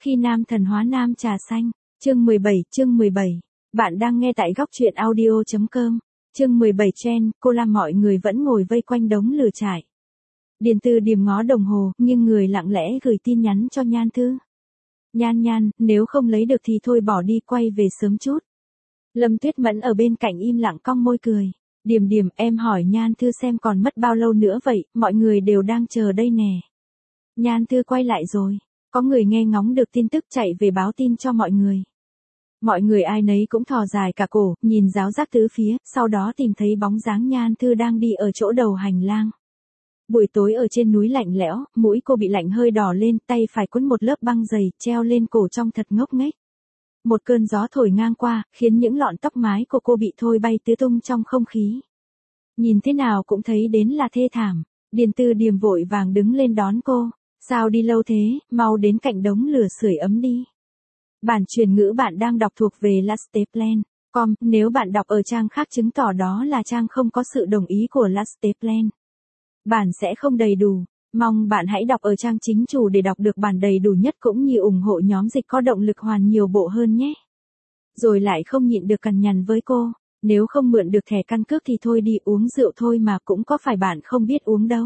Khi nam thần hóa nam trà xanh, chương 17, bạn đang nghe tại góc truyện audio.com, chương 17 trend, cô làm mọi người vẫn ngồi vây quanh đống lửa trại. Điền Từ Điềm ngó đồng hồ, nhưng người lặng lẽ gửi tin nhắn cho Nhan Thư. Nhan, nếu không lấy được thì thôi bỏ đi, quay về sớm chút. Lâm Tuyết Mẫn ở bên cạnh im lặng cong môi cười. Điềm, em hỏi Nhan Thư xem còn mất bao lâu nữa vậy, mọi người đều đang chờ đây nè. Nhan Thư quay lại rồi. Có người nghe ngóng được tin tức chạy về báo tin cho mọi người. Mọi người ai nấy cũng thò dài cả cổ, nhìn ráo rác tứ phía, sau đó tìm thấy bóng dáng Nhan Thư đang đi ở chỗ đầu hành lang. Buổi tối ở trên núi lạnh lẽo, mũi cô bị lạnh hơi đỏ lên, tay phải quấn một lớp băng dày, treo lên cổ trông thật ngốc nghếch. Một cơn gió thổi ngang qua, khiến những lọn tóc mái của cô bị thôi bay tứ tung trong không khí. Nhìn thế nào cũng thấy đến là thê thảm. Điền Từ Điềm vội vàng đứng lên đón cô. Sao đi lâu thế, mau đến cạnh đống lửa sưởi ấm đi. Bản truyền ngữ bạn đang đọc thuộc về Lasteplan.com, nếu bạn đọc ở trang khác chứng tỏ đó là trang không có sự đồng ý của Lasteplan. Bản sẽ không đầy đủ, mong bạn hãy đọc ở trang chính chủ để đọc được bản đầy đủ nhất cũng như ủng hộ nhóm dịch có động lực hoàn nhiều bộ hơn nhé. Rồi lại không nhịn được cằn nhằn với cô, nếu không mượn được thẻ căn cước thì thôi đi, uống rượu thôi mà cũng có phải bạn không biết uống đâu.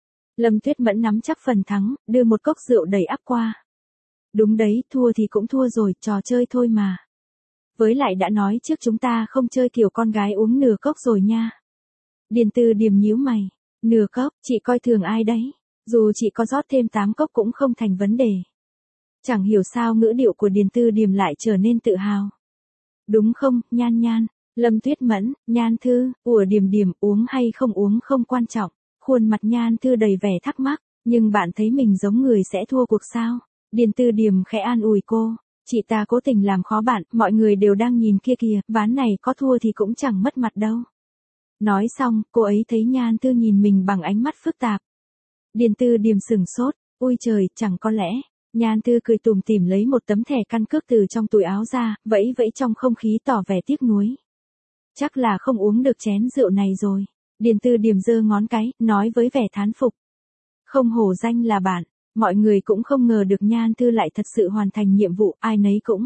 Lâm Tuyết Mẫn nắm chắc phần thắng, đưa một cốc rượu đầy ắp qua. Đúng đấy, thua thì cũng thua rồi, trò chơi thôi mà. Với lại đã nói trước chúng ta không chơi kiểu con gái uống nửa cốc rồi nha. Điền Từ Điềm nhíu mày. Nửa cốc, chị coi thường ai đấy? Dù chị có rót thêm 8 cốc cũng không thành vấn đề. Chẳng hiểu sao ngữ điệu của Điền Từ Điềm lại trở nên tự hào. Đúng không, Nhan? Lâm Tuyết Mẫn, Nhan Thư, Điềm uống hay không uống không quan trọng. Khuôn mặt Nhan Thư đầy vẻ thắc mắc, nhưng bạn thấy mình giống người sẽ thua cuộc sao? Điền Từ Điềm khẽ an ủi cô, chị ta cố tình làm khó bạn, mọi người đều đang nhìn kia kìa, ván này có thua thì cũng chẳng mất mặt đâu. Nói xong, cô ấy thấy Nhan Thư nhìn mình bằng ánh mắt phức tạp. Điền Từ Điềm sửng sốt, ôi trời, chẳng có lẽ. Nhan Thư cười tủm tỉm lấy một tấm thẻ căn cước từ trong túi áo ra, vẫy trong không khí tỏ vẻ tiếc nuối. Chắc là không uống được chén rượu này rồi. Điền Từ Điềm giơ ngón cái, nói với vẻ thán phục. Không hổ danh là bạn, mọi người cũng không ngờ được Nhan Thư lại thật sự hoàn thành nhiệm vụ, ai nấy cũng.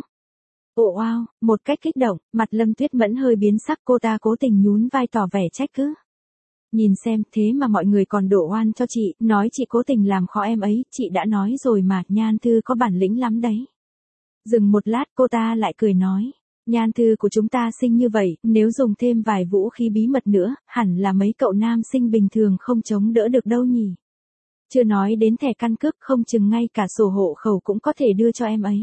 Ồ wow, một cách kích động, mặt Lâm Tuyết Mẫn hơi biến sắc, cô ta cố tình nhún vai tỏ vẻ trách cứ. Nhìn xem, thế mà mọi người còn đổ oan cho chị, nói chị cố tình làm khó em ấy, chị đã nói rồi mà, Nhan Thư có bản lĩnh lắm đấy. Dừng một lát cô ta lại cười nói. Nhan Thư của chúng ta xinh như vậy, nếu dùng thêm vài vũ khí bí mật nữa, hẳn là mấy cậu nam sinh bình thường không chống đỡ được đâu nhỉ. Chưa nói đến thẻ căn cước, không chừng ngay cả sổ hộ khẩu cũng có thể đưa cho em ấy.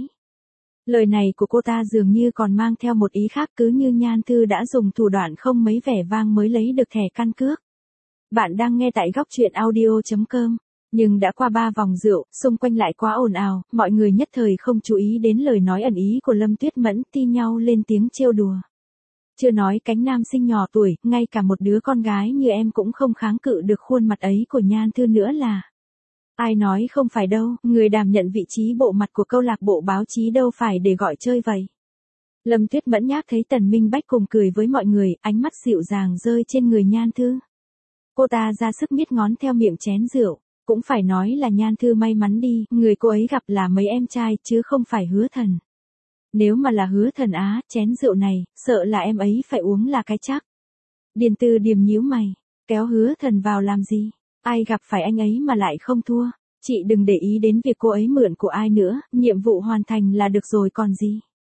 Lời này của cô ta dường như còn mang theo một ý khác, cứ như Nhan Thư đã dùng thủ đoạn không mấy vẻ vang mới lấy được thẻ căn cước. Bạn đang nghe tại góc truyện audio.com. Nhưng đã qua 3 vòng rượu, xung quanh lại quá ồn ào, mọi người nhất thời không chú ý đến lời nói ẩn ý của Lâm Tuyết Mẫn, ti nhau lên tiếng trêu đùa. Chưa nói cánh nam sinh nhỏ tuổi, ngay cả một đứa con gái như em cũng không kháng cự được khuôn mặt ấy của Nhan Thư nữa là. Ai nói không phải đâu, người đảm nhận vị trí bộ mặt của câu lạc bộ báo chí đâu phải để gọi chơi vậy. Lâm Tuyết Mẫn nhác thấy Tần Minh Bách cùng cười với mọi người, ánh mắt dịu dàng rơi trên người Nhan Thư. Cô ta ra sức miết ngón theo miệng chén rượu. Cũng phải nói là Nhan Thư may mắn đi, người cô ấy gặp là mấy em trai chứ không phải Hứa Thần. Nếu mà là Hứa Thần á, chén rượu này, sợ là em ấy phải uống là cái chắc. Điền Từ Điềm nhíu mày, kéo Hứa Thần vào làm gì? Ai gặp phải anh ấy mà lại không thua? Chị đừng để ý đến việc cô ấy mượn của ai nữa, nhiệm vụ hoàn thành là được rồi còn gì.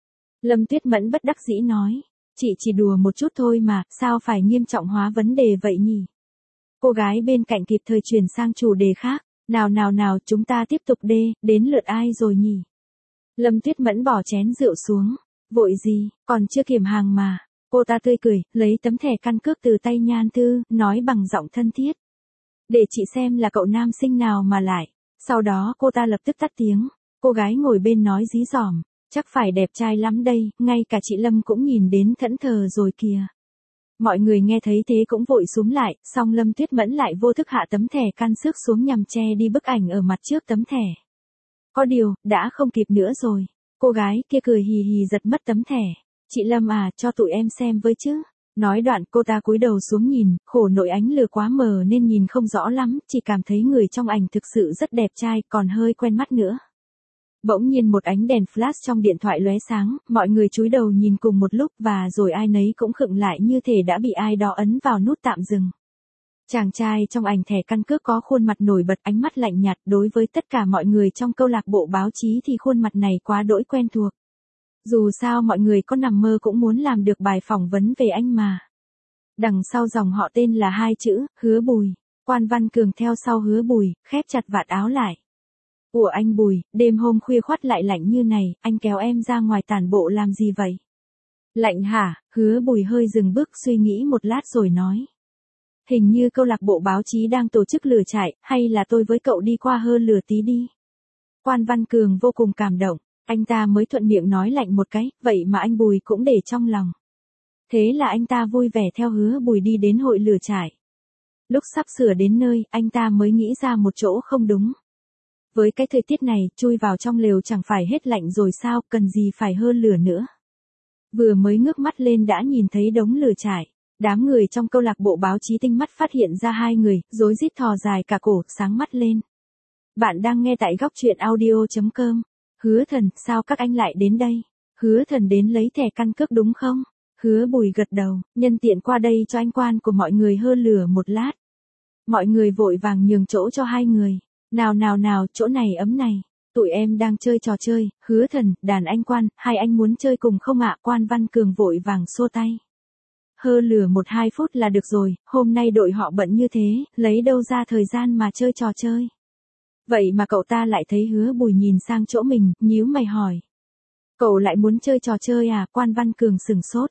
Lâm Tuyết Mẫn bất đắc dĩ nói, chị chỉ đùa một chút thôi mà, sao phải nghiêm trọng hóa vấn đề vậy nhỉ? Cô gái bên cạnh kịp thời chuyển sang chủ đề khác. Nào, chúng ta tiếp tục đến lượt ai rồi nhỉ? Lâm Tuyết Mẫn bỏ chén rượu xuống. Vội gì, còn chưa kiểm hàng mà. Cô ta tươi cười, lấy tấm thẻ căn cước từ tay Nhan Thư, nói bằng giọng thân thiết. Để chị xem là cậu nam sinh nào mà lại. Sau đó cô ta lập tức tắt tiếng. Cô gái ngồi bên nói dí dỏm. Chắc phải đẹp trai lắm đây, ngay cả chị Lâm cũng nhìn đến thẫn thờ rồi kìa. Mọi người nghe thấy thế cũng vội xúm lại, song Lâm Tuyết Mẫn lại vô thức hạ tấm thẻ căn cước xuống nhằm che đi bức ảnh ở mặt trước tấm thẻ. Có điều, đã không kịp nữa rồi. Cô gái kia cười hì hì giật mất tấm thẻ. Chị Lâm à, cho tụi em xem với chứ. Nói đoạn cô ta cúi đầu xuống nhìn, khổ nỗi ánh lửa quá mờ nên nhìn không rõ lắm, chỉ cảm thấy người trong ảnh thực sự rất đẹp trai, còn hơi quen mắt nữa. Bỗng nhiên một ánh đèn flash trong điện thoại lóe sáng, mọi người cúi đầu nhìn cùng một lúc và rồi ai nấy cũng khựng lại như thể đã bị ai đó ấn vào nút tạm dừng. Chàng trai trong ảnh thẻ căn cước có khuôn mặt nổi bật, ánh mắt lạnh nhạt, đối với tất cả mọi người trong câu lạc bộ báo chí thì khuôn mặt này quá đỗi quen thuộc. Dù sao mọi người có nằm mơ cũng muốn làm được bài phỏng vấn về anh mà. Đằng sau dòng họ tên là hai chữ, Hứa Bùi. Quan Văn Cường theo sau Hứa Bùi, khép chặt vạt áo lại. Ủa anh Bùi, đêm hôm khuya khoắt lại lạnh như này, anh kéo em ra ngoài tản bộ làm gì vậy? Lạnh hả? Hứa Bùi hơi dừng bước suy nghĩ một lát rồi nói. Hình như câu lạc bộ báo chí đang tổ chức lửa trại, hay là tôi với cậu đi qua hơ lửa tí đi. Quan Văn Cường vô cùng cảm động, anh ta mới thuận miệng nói lạnh một cái, vậy mà anh Bùi cũng để trong lòng. Thế là anh ta vui vẻ theo Hứa Bùi đi đến hội lửa trại. Lúc sắp sửa đến nơi, anh ta mới nghĩ ra một chỗ không đúng. Với cái thời tiết này, chui vào trong lều chẳng phải hết lạnh rồi sao, cần gì phải hơ lửa nữa. Vừa mới ngước mắt lên đã nhìn thấy đống lửa trại. Đám người trong câu lạc bộ báo chí tinh mắt phát hiện ra hai người, rối rít thò dài cả cổ, sáng mắt lên. Bạn đang nghe tại góc truyện audio.com. Hứa Thần, sao các anh lại đến đây? Hứa Thần đến lấy thẻ căn cước đúng không? Hứa Bùi gật đầu, nhân tiện qua đây cho anh Quan của mọi người hơ lửa một lát. Mọi người vội vàng nhường chỗ cho hai người. Nào, chỗ này ấm này. Tụi em đang chơi trò chơi, Hứa Thần, đàn anh Quan, hai anh muốn chơi cùng không ạ? Quan Văn Cường vội vàng xua tay. Hơ lửa 1-2 phút là được rồi, hôm nay đội họ bận như thế, lấy đâu ra thời gian mà chơi trò chơi. Vậy mà cậu ta lại thấy Hứa Bùi nhìn sang chỗ mình, nhíu mày hỏi. Cậu lại muốn chơi trò chơi à? Quan Văn Cường sửng sốt.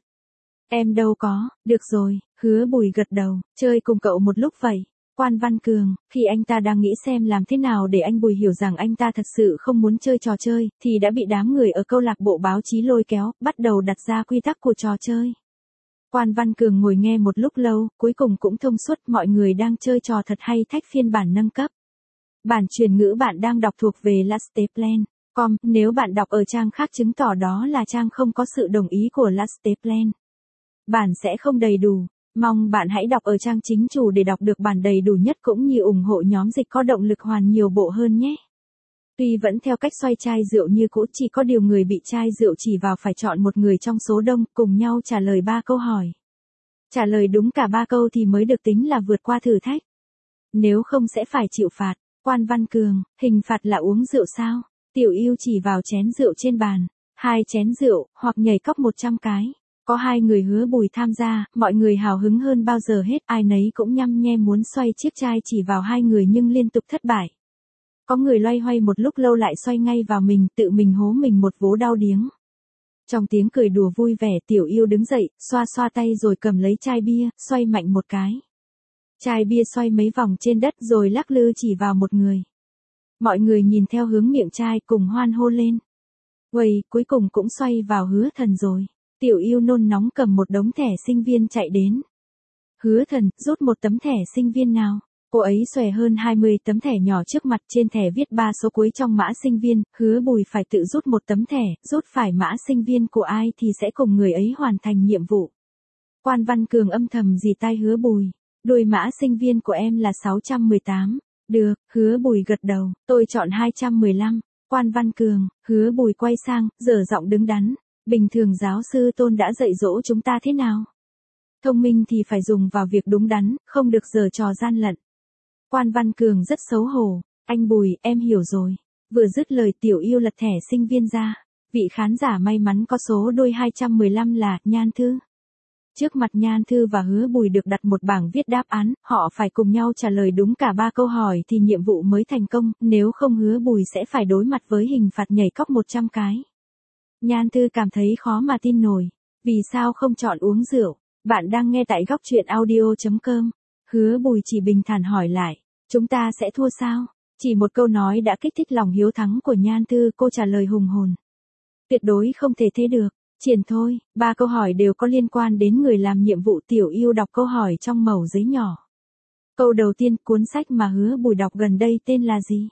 Em đâu có, được rồi, Hứa Bùi gật đầu, chơi cùng cậu một lúc vậy. Quan Văn Cường, khi anh ta đang nghĩ xem làm thế nào để anh Bùi hiểu rằng anh ta thật sự không muốn chơi trò chơi, thì đã bị đám người ở câu lạc bộ báo chí lôi kéo, bắt đầu đặt ra quy tắc của trò chơi. Quan Văn Cường ngồi nghe một lúc lâu, cuối cùng cũng thông suốt mọi người đang chơi trò thật hay thách phiên bản nâng cấp. Bản truyền ngữ bạn đang đọc thuộc về lasteplan.com, nếu bạn đọc ở trang khác chứng tỏ đó là trang không có sự đồng ý của Lasteplan. Bản sẽ không đầy đủ, mong bạn hãy đọc ở trang chính chủ để đọc được bản đầy đủ nhất cũng như ủng hộ nhóm dịch có động lực hoàn nhiều bộ hơn nhé. Tuy vẫn theo cách xoay chai rượu như cũ, chỉ có điều người bị chai rượu chỉ vào phải chọn một người trong số đông, cùng nhau trả lời 3 câu hỏi. Trả lời đúng cả 3 câu thì mới được tính là vượt qua thử thách. Nếu không sẽ phải chịu phạt. Quan Văn Cường, hình phạt là uống rượu sao? Tiểu Yêu chỉ vào chén rượu trên bàn. 2 chén rượu, hoặc nhảy cóc 100 cái. Có 2 người Hứa Bùi tham gia, mọi người hào hứng hơn bao giờ hết, ai nấy cũng nhăm nhe muốn xoay chiếc chai chỉ vào 2 người nhưng liên tục thất bại. Có người loay hoay một lúc lâu lại xoay ngay vào mình, tự mình hố mình một vố đau điếng. Trong tiếng cười đùa vui vẻ, Tiểu Yêu đứng dậy, xoa xoa tay rồi cầm lấy chai bia, xoay mạnh một cái. Chai bia xoay mấy vòng trên đất rồi lắc lư chỉ vào một người. Mọi người nhìn theo hướng miệng chai cùng hoan hô lên. Uầy, cuối cùng cũng xoay vào Hứa Thần rồi. Tiểu Yêu nôn nóng cầm một đống thẻ sinh viên chạy đến. Hứa Thần, rút một tấm thẻ sinh viên nào. Cô ấy xòe hơn 20 tấm thẻ nhỏ trước mặt, trên thẻ viết 3 số cuối trong mã sinh viên, Hứa Bùi phải tự rút một tấm thẻ, rút phải mã sinh viên của ai thì sẽ cùng người ấy hoàn thành nhiệm vụ. Quan Văn Cường âm thầm dì tai Hứa Bùi. Đuôi mã sinh viên của em là 618. Được, Hứa Bùi gật đầu, tôi chọn 215. Quan Văn Cường, Hứa Bùi quay sang, dở giọng đứng đắn. Bình thường giáo sư Tôn đã dạy dỗ chúng ta thế nào? Thông minh thì phải dùng vào việc đúng đắn, không được giở trò gian lận. Quan Văn Cường rất xấu hổ. Anh Bùi, em hiểu rồi. Vừa dứt lời Tiểu Yêu lật thẻ sinh viên ra. Vị khán giả may mắn có số đuôi 215 là Nhan Thư. Trước mặt Nhan Thư và Hứa Bùi được đặt một bảng viết đáp án, họ phải cùng nhau trả lời đúng cả 3 câu hỏi thì nhiệm vụ mới thành công, nếu không Hứa Bùi sẽ phải đối mặt với hình phạt nhảy cóc 100 cái. Nhan Thư cảm thấy khó mà tin nổi. Vì sao không chọn uống rượu? Bạn đang nghe tại góc truyện audio.com. Hứa Bùi chỉ bình thản hỏi lại. Chúng ta sẽ thua sao? Chỉ một câu nói đã kích thích lòng hiếu thắng của Nhan Thư, cô trả lời hùng hồn. Tuyệt đối không thể thế được. Triển thôi, 3 câu hỏi đều có liên quan đến người làm nhiệm vụ. Tiểu Yêu đọc câu hỏi trong mẩu giấy nhỏ. Câu đầu tiên, cuốn sách mà Hứa Bùi đọc gần đây tên là gì?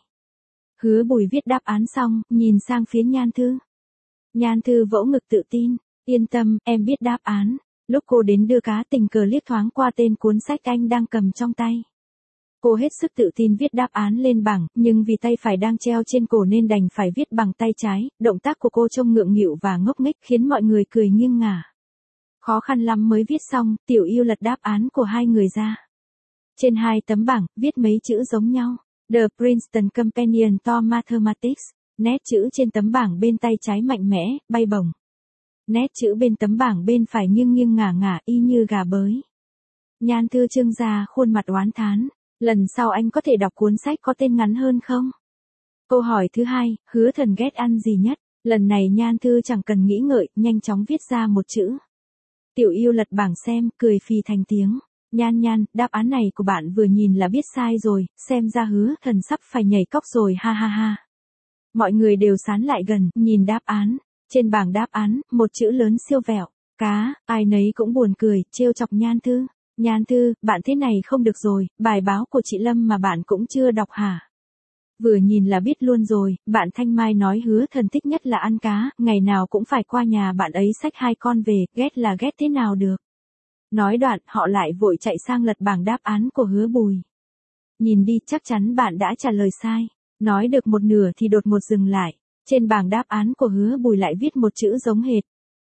Hứa Bùi viết đáp án xong, nhìn sang phía Nhan Thư. Nhan Thư vỗ ngực tự tin, yên tâm, em biết đáp án. Lúc cô đến đưa cá tình cờ liếc thoáng qua tên cuốn sách anh đang cầm trong tay. Cô hết sức tự tin viết đáp án lên bảng, nhưng vì tay phải đang treo trên cổ nên đành phải viết bằng tay trái, động tác của cô trông ngượng nghịu và ngốc nghếch khiến mọi người cười nghiêng ngả. Khó khăn lắm mới viết xong, Tiểu Yêu lật đáp án của hai người ra. Trên hai tấm bảng, viết mấy chữ giống nhau. The Princeton Companion to Mathematics. Nét chữ trên tấm bảng bên tay trái mạnh mẽ, bay bổng. Nét chữ bên tấm bảng bên phải nghiêng nghiêng ngả ngả y như gà bới. Nhan Thư trưng ra khuôn mặt oán thán. Lần sau anh có thể đọc cuốn sách có tên ngắn hơn không? Câu hỏi thứ hai, Hứa Thần ghét ăn gì nhất? Lần này Nhan Thư chẳng cần nghĩ ngợi, nhanh chóng viết ra một chữ. Tiểu Yêu lật bảng xem, cười phì thành tiếng. Nhan, đáp án này của bạn vừa nhìn là biết sai rồi, xem ra Hứa Thần sắp phải nhảy cóc rồi ha ha ha. Mọi người đều sán lại gần, nhìn đáp án. Trên bảng đáp án, một chữ lớn siêu vẹo, cá, ai nấy cũng buồn cười, trêu chọc Nhan Thư. Nhan Thư, bạn thế này không được rồi, bài báo của chị Lâm mà bạn cũng chưa đọc hả? Vừa nhìn là biết luôn rồi, bạn Thanh Mai nói Hứa Thần thích nhất là ăn cá, ngày nào cũng phải qua nhà bạn ấy xách 2 con về, ghét là ghét thế nào được. Nói đoạn, họ lại vội chạy sang lật bảng đáp án của Hứa Bùi. Nhìn đi, chắc chắn bạn đã trả lời sai. Nói được một nửa thì đột ngột dừng lại. Trên bảng đáp án của Hứa Bùi lại viết một chữ giống hệt.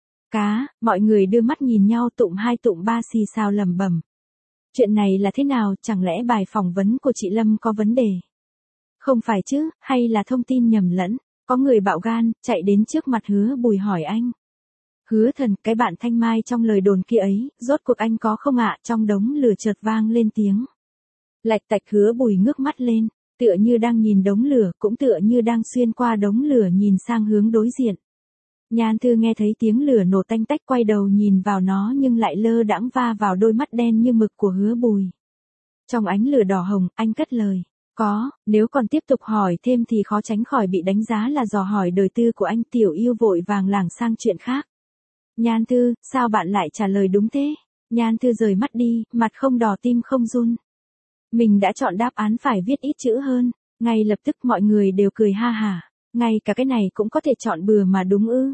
Cá, mọi người đưa mắt nhìn nhau tụng 2 tụng 3 xì xào lẩm bẩm. Chuyện này là thế nào, chẳng lẽ bài phỏng vấn của chị Lâm có vấn đề? Không phải chứ, hay là thông tin nhầm lẫn? Có người bạo gan, chạy đến trước mặt Hứa Bùi hỏi anh. Hứa Thần, cái bạn Thanh Mai trong lời đồn kia ấy, rốt cuộc anh có không ạ? Trong đống lửa chợt vang lên tiếng. Lạch tạch. Hứa Bùi ngước mắt lên, tựa như đang nhìn đống lửa, cũng tựa như đang xuyên qua đống lửa nhìn sang hướng đối diện. Nhan Thư nghe thấy tiếng lửa nổ tanh tách quay đầu nhìn vào nó nhưng lại lơ đãng va vào đôi mắt đen như mực của Hứa Bùi. Trong ánh lửa đỏ hồng, anh cất lời. Có, nếu còn tiếp tục hỏi thêm thì khó tránh khỏi bị đánh giá là dò hỏi đời tư của anh. Tiểu Yêu vội vàng lảng sang chuyện khác. Nhan Thư, sao bạn lại trả lời đúng thế? Nhan Thư rời mắt đi, mặt không đỏ tim không run. Mình đã chọn đáp án phải viết ít chữ hơn. Ngay lập tức mọi người đều cười ha hả. Ngay cả cái này cũng có thể chọn bừa mà đúng ư?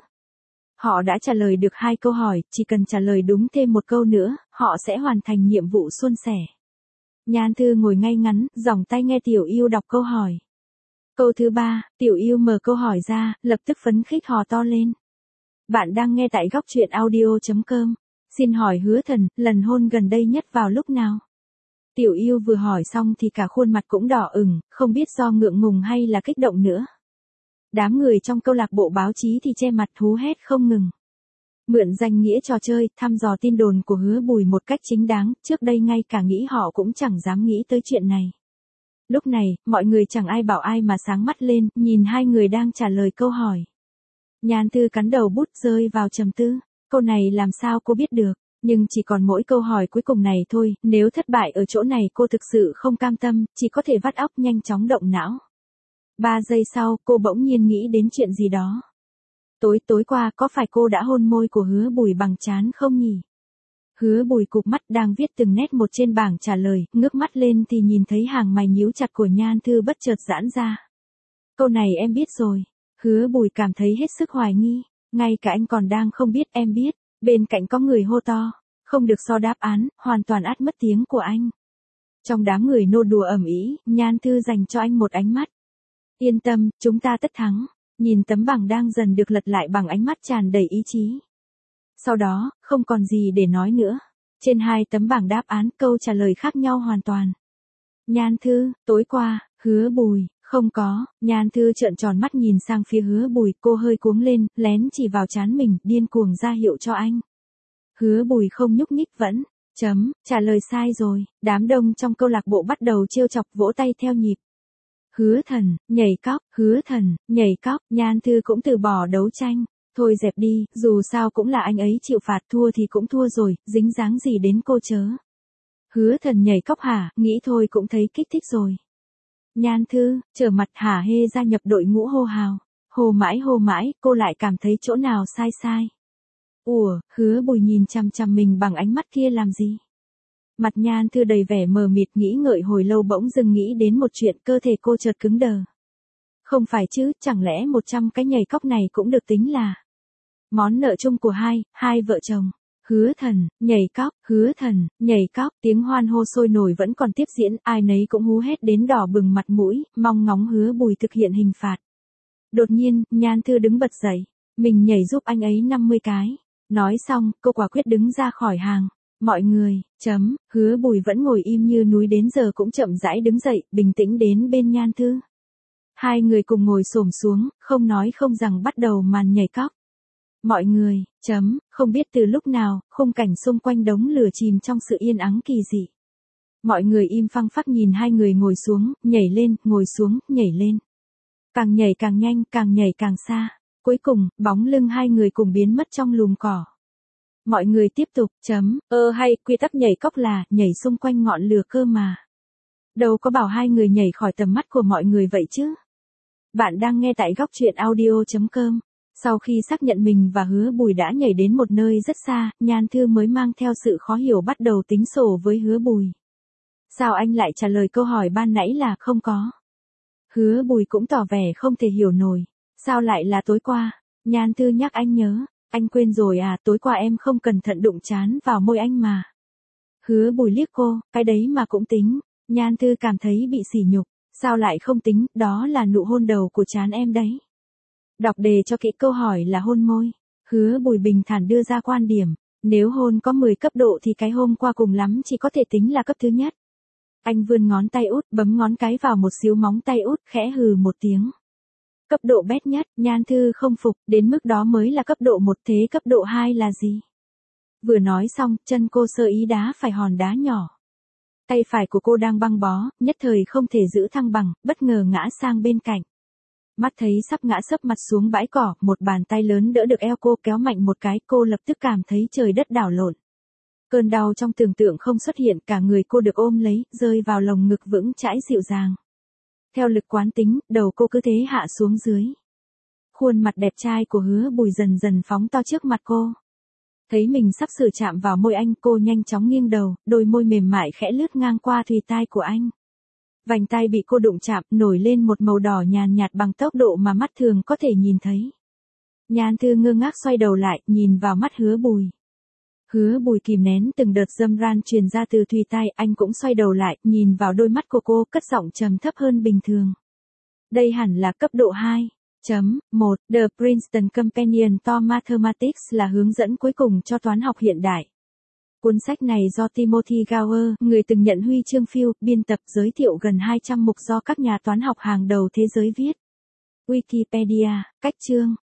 Họ đã trả lời được 2 câu hỏi, chỉ cần trả lời đúng thêm 1 câu nữa, họ sẽ hoàn thành nhiệm vụ suôn sẻ. Nhan Thư ngồi ngay ngắn, giỏng tai nghe Tiểu Yêu đọc câu hỏi. Câu thứ 3, Tiểu Yêu mở câu hỏi ra, lập tức phấn khích hò to lên. Bạn đang nghe tại góc truyện audio.com. Xin hỏi Hứa Thần, lần hôn gần đây nhất vào lúc nào? Tiểu Yêu vừa hỏi xong thì cả khuôn mặt cũng đỏ ửng, không biết do ngượng ngùng hay là kích động nữa. Đám người trong câu lạc bộ báo chí thì che mặt hú hét không ngừng. Mượn danh nghĩa trò chơi, thăm dò tin đồn của Hứa Bùi một cách chính đáng, trước đây ngay cả nghĩ họ cũng chẳng dám nghĩ tới chuyện này. Lúc này, mọi người chẳng ai bảo ai mà sáng mắt lên, nhìn hai người đang trả lời câu hỏi. Nhan Thư cắn đầu bút rơi vào trầm tư, câu này làm sao cô biết được, nhưng chỉ còn mỗi câu hỏi cuối cùng này thôi, nếu thất bại ở chỗ này cô thực sự không cam tâm, chỉ có thể vắt óc nhanh chóng động não. 3 giây sau, cô bỗng nhiên nghĩ đến chuyện gì đó. Tối qua có phải cô đã hôn môi của Hứa Bùi bằng trán không nhỉ? Hứa Bùi cụp mắt đang viết từng nét một trên bảng trả lời, ngước mắt lên thì nhìn thấy hàng mày nhíu chặt của Nhan Thư bất chợt giãn ra. Câu này em biết rồi. Hứa Bùi cảm thấy hết sức hoài nghi, ngay cả anh còn đang không biết em biết, bên cạnh có người hô to, không được so đáp án, hoàn toàn át mất tiếng của anh. Trong đám người nô đùa ầm ĩ, Nhan Thư dành cho anh một ánh mắt. Yên tâm, chúng ta tất thắng. Nhìn tấm bảng đang dần được lật lại bằng ánh mắt tràn đầy ý chí. Sau đó, không còn gì để nói nữa. Trên 2 tấm bảng đáp án, câu trả lời khác nhau hoàn toàn. Nhan Thư, tối qua, Hứa Bùi, không có. Nhan Thư trợn tròn mắt nhìn sang phía Hứa Bùi, cô hơi cuống lên, lén chỉ vào trán mình, điên cuồng ra hiệu cho anh. Hứa Bùi không nhúc nhích vẫn. Trả lời sai rồi. Đám đông trong câu lạc bộ bắt đầu trêu chọc vỗ tay theo nhịp. Hứa Thần, nhảy cóc, Hứa Thần, nhảy cóc. Nhan Thư cũng từ bỏ đấu tranh. Thôi dẹp đi, dù sao cũng là anh ấy chịu phạt, thua thì cũng thua rồi, dính dáng gì đến cô chớ. Hứa Thần nhảy cóc hả, nghĩ thôi cũng thấy kích thích rồi. Nhan Thư, trở mặt hả hê gia nhập đội ngũ hô hào. Hồ mãi, cô lại cảm thấy chỗ nào sai. Ủa, Hứa Bùi nhìn chằm chằm mình bằng ánh mắt kia làm gì? Mặt Nhan Thư đầy vẻ mờ mịt nghĩ ngợi hồi lâu bỗng dưng nghĩ đến một chuyện, cơ thể cô chợt cứng đờ. Không phải chứ, chẳng lẽ 100 cái nhảy cóc này cũng được tính là món nợ chung của hai vợ chồng. hứa thần, nhảy cóc, hứa thần, nhảy cóc, tiếng hoan hô sôi nổi vẫn còn tiếp diễn, ai nấy cũng hú hét đến đỏ bừng mặt mũi, mong ngóng Hứa Bùi thực hiện hình phạt. Đột nhiên, Nhan Thư đứng bật dậy, mình nhảy giúp anh ấy 50 cái. Nói xong, cô quả quyết đứng ra khỏi hàng. Mọi người, Hứa Bùi vẫn ngồi im như núi đến giờ cũng chậm rãi đứng dậy, bình tĩnh đến bên Nhan Thư. Hai người cùng ngồi xổm xuống, không nói không rằng bắt đầu màn nhảy cóc. Mọi người, không biết từ lúc nào, khung cảnh xung quanh đống lửa chìm trong sự yên ắng kỳ dị. Mọi người im phăng phắc nhìn hai người ngồi xuống, nhảy lên, ngồi xuống, nhảy lên. Càng nhảy càng nhanh, càng nhảy càng xa. Cuối cùng, bóng lưng hai người cùng biến mất trong lùm cỏ. Mọi người tiếp tục, hay, quy tắc nhảy cóc là, nhảy xung quanh ngọn lửa cơ mà. Đâu có bảo hai người nhảy khỏi tầm mắt của mọi người vậy chứ. Bạn đang nghe tại góc truyện audio.com. Sau khi xác nhận mình và Hứa Bùi đã nhảy đến một nơi rất xa, Nhan Thư mới mang theo sự khó hiểu bắt đầu tính sổ với Hứa Bùi. Sao anh lại trả lời câu hỏi ban nãy là không có? Hứa Bùi cũng tỏ vẻ không thể hiểu nổi. Sao lại là tối qua? Nhan Thư nhắc anh nhớ. Anh quên rồi à, tối qua em không cẩn thận đụng trán vào môi anh mà. Hứa Bùi liếc cô, cái đấy mà cũng tính. Nhan Thư cảm thấy bị sỉ nhục. Sao lại không tính, đó là nụ hôn đầu của trán em đấy. Đọc đề cho kỹ, câu hỏi là hôn môi. Hứa Bùi bình thản đưa ra quan điểm. Nếu hôn có 10 cấp độ thì cái hôm qua cùng lắm chỉ có thể tính là cấp thứ nhất. Anh vươn ngón tay út, bấm ngón cái vào một xíu móng tay út, khẽ hừ một tiếng. Cấp độ bét nhất, Nhan Thư không phục, đến mức đó mới là cấp độ 1, thế cấp độ 2 là gì? Vừa nói xong, chân cô sơ ý đá phải hòn đá nhỏ. Tay phải của cô đang băng bó, nhất thời không thể giữ thăng bằng, bất ngờ ngã sang bên cạnh. Mắt thấy sắp ngã sấp mặt xuống bãi cỏ, một bàn tay lớn đỡ được eo cô kéo mạnh một cái, cô lập tức cảm thấy trời đất đảo lộn. Cơn đau trong tưởng tượng không xuất hiện, cả người cô được ôm lấy, rơi vào lồng ngực vững chãi dịu dàng. Theo lực quán tính, đầu cô cứ thế hạ xuống dưới. Khuôn mặt đẹp trai của Hứa Bùi dần dần phóng to trước mặt cô. Thấy mình sắp sửa chạm vào môi anh, cô nhanh chóng nghiêng đầu, đôi môi mềm mại khẽ lướt ngang qua thùy tai của anh. Vành tai bị cô đụng chạm, nổi lên một màu đỏ nhàn nhạt bằng tốc độ mà mắt thường có thể nhìn thấy. Nhan Thư ngơ ngác xoay đầu lại, nhìn vào mắt Hứa Bùi. Hứa Bùi kìm nén từng đợt dâm ran truyền ra từ thùy tai, anh cũng xoay đầu lại, nhìn vào đôi mắt của cô, cất giọng trầm thấp hơn bình thường. Đây hẳn là cấp độ 2. 1. The Princeton Companion to Mathematics là hướng dẫn cuối cùng cho toán học hiện đại. Cuốn sách này do Timothy Gower, người từng nhận huy chương Fields, biên tập, giới thiệu gần 200 mục do các nhà toán học hàng đầu thế giới viết. Wikipedia, cách chương,